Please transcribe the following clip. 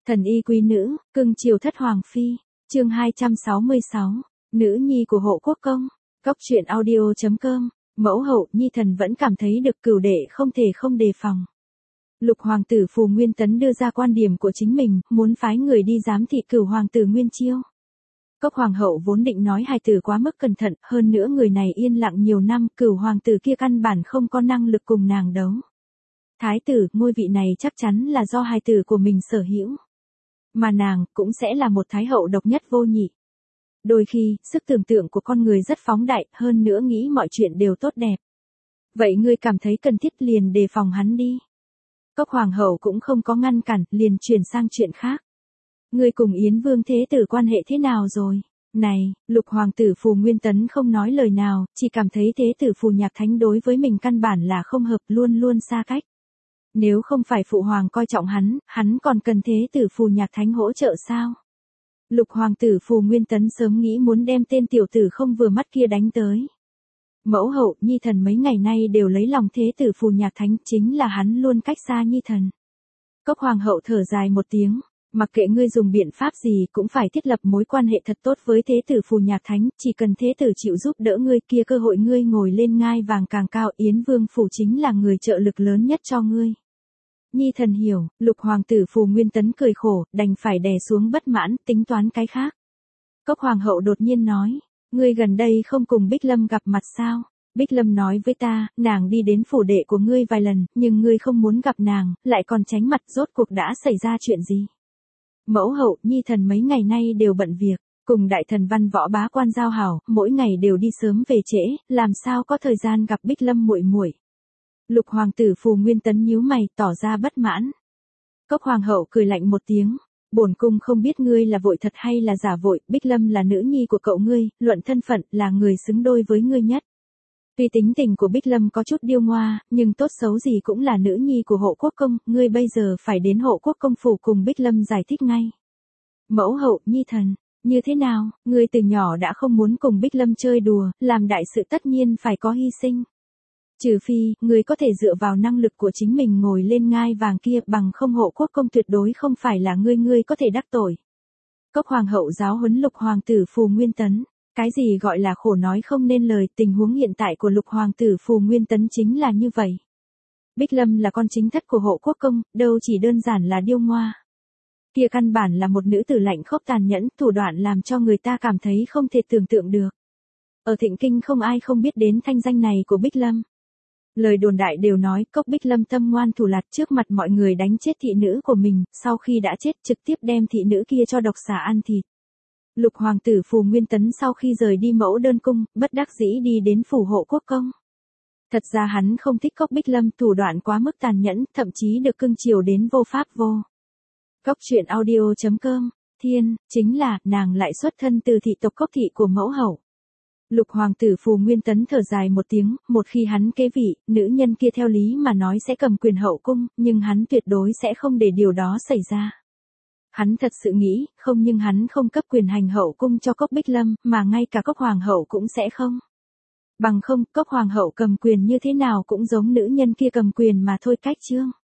Thần y quý nữ, cưng chiều thất hoàng phi, chương 266, nữ nhi của hộ quốc công, cóc truyện audio.com, mẫu hậu nhi thần vẫn cảm thấy được cửu đệ không thể không đề phòng. Lục hoàng tử Phù Nguyên Tấn đưa ra quan điểm của chính mình, muốn phái người đi giám thị cửu hoàng tử Nguyên Chiêu. Cốc hoàng hậu vốn định nói hài tử quá mức cẩn thận, hơn nữa người này yên lặng nhiều năm, cửu hoàng tử kia căn bản không có năng lực cùng nàng đấu. Thái tử, ngôi vị này chắc chắn là do hài tử của mình sở hữu. Mà nàng cũng sẽ là một thái hậu độc nhất vô nhị. Đôi khi, sức tưởng tượng của con người rất phóng đại, hơn nữa nghĩ mọi chuyện đều tốt đẹp. Vậy ngươi cảm thấy cần thiết liền đề phòng hắn đi. Cốc hoàng hậu cũng không có ngăn cản, liền chuyển sang chuyện khác. Ngươi cùng Yến Vương thế tử quan hệ thế nào rồi? Này, lục hoàng tử Phù Nguyên Tấn không nói lời nào, chỉ cảm thấy thế tử Phù Nhạc Thánh đối với mình căn bản là không hợp, luôn luôn xa cách. Nếu không phải phụ hoàng coi trọng hắn còn cần thế tử Phù Nhạc Thánh hỗ trợ sao? Lục hoàng tử Phù Nguyên Tấn sớm nghĩ muốn đem tên tiểu tử không vừa mắt kia đánh tới. Mẫu hậu, nhi thần mấy ngày nay đều lấy lòng thế tử Phù Nhạc Thánh, chính là hắn luôn cách xa nhi thần. Cốc hoàng hậu thở dài một tiếng, mặc kệ ngươi dùng biện pháp gì cũng phải thiết lập mối quan hệ thật tốt với thế tử Phù Nhạc Thánh, chỉ cần thế tử chịu giúp đỡ ngươi kia cơ hội ngươi ngồi lên ngai vàng càng cao, Yến Vương phủ chính là người trợ lực lớn nhất cho ngươi. Nhi thần hiểu, lục hoàng tử Phù Nguyên Tấn cười khổ, đành phải đè xuống bất mãn, tính toán cái khác. Cốc hoàng hậu đột nhiên nói, ngươi gần đây không cùng Bích Lâm gặp mặt sao? Bích Lâm nói với ta, nàng đi đến phủ đệ của ngươi vài lần, nhưng ngươi không muốn gặp nàng, lại còn tránh mặt, rốt cuộc đã xảy ra chuyện gì? Mẫu hậu, nhi thần mấy ngày nay đều bận việc, cùng đại thần văn võ bá quan giao hảo, mỗi ngày đều đi sớm về trễ, làm sao có thời gian gặp Bích Lâm muội muội. Lục hoàng tử Phù Nguyên Tấn nhíu mày, tỏ ra bất mãn. Cốc hoàng hậu cười lạnh một tiếng, bổn cung không biết ngươi là vội thật hay là giả vội, Bích Lâm là nữ nhi của cậu ngươi, luận thân phận là người xứng đôi với ngươi nhất. Tuy tính tình của Bích Lâm có chút điêu ngoa, nhưng tốt xấu gì cũng là nữ nhi của hộ quốc công, ngươi bây giờ phải đến hộ quốc công phủ cùng Bích Lâm giải thích ngay. Mẫu hậu, nhi thần, như thế nào, ngươi từ nhỏ đã không muốn cùng Bích Lâm chơi đùa, làm đại sự tất nhiên phải có hy sinh. Trừ phi, ngươi có thể dựa vào năng lực của chính mình ngồi lên ngai vàng kia, bằng không hộ quốc công tuyệt đối không phải là ngươi có thể đắc tội. Cốc hoàng hậu giáo huấn lục hoàng tử Phù Nguyên Tấn. Cái gì gọi là khổ nói không nên lời, tình huống hiện tại của lục hoàng tử Phù Nguyên Tấn chính là như vậy. Bích Lâm là con chính thất của hộ quốc công, đâu chỉ đơn giản là điêu ngoa. Kia căn bản là một nữ tử lạnh khốc tàn nhẫn, thủ đoạn làm cho người ta cảm thấy không thể tưởng tượng được. Ở Thịnh Kinh không ai không biết đến thanh danh này của Bích Lâm. Lời đồn đại đều nói Cốc Bích Lâm tâm ngoan thủ lạt, trước mặt mọi người đánh chết thị nữ của mình, sau khi đã chết trực tiếp đem thị nữ kia cho độc xà ăn thịt. Lục hoàng tử Phù Nguyên Tấn sau khi rời đi mẫu đơn cung, bất đắc dĩ đi đến phủ hộ quốc công. Thật ra hắn không thích Cốc Bích Lâm, thủ đoạn quá mức tàn nhẫn, thậm chí được cưng chiều đến vô pháp vô. Cóc truyện audio.com, thiên, chính là, nàng lại xuất thân từ thị tộc Cốc thị của mẫu hậu. Lục hoàng tử Phù Nguyên Tấn thở dài một tiếng, một khi hắn kế vị, nữ nhân kia theo lý mà nói sẽ cầm quyền hậu cung, nhưng hắn tuyệt đối sẽ không để điều đó xảy ra. Hắn thật sự nghĩ, không, nhưng hắn không cấp quyền hành hậu cung cho Cốc Bích Lâm, mà ngay cả Cốc hoàng hậu cũng sẽ không. Bằng không, Cốc hoàng hậu cầm quyền như thế nào cũng giống nữ nhân kia cầm quyền mà thôi, cách chương.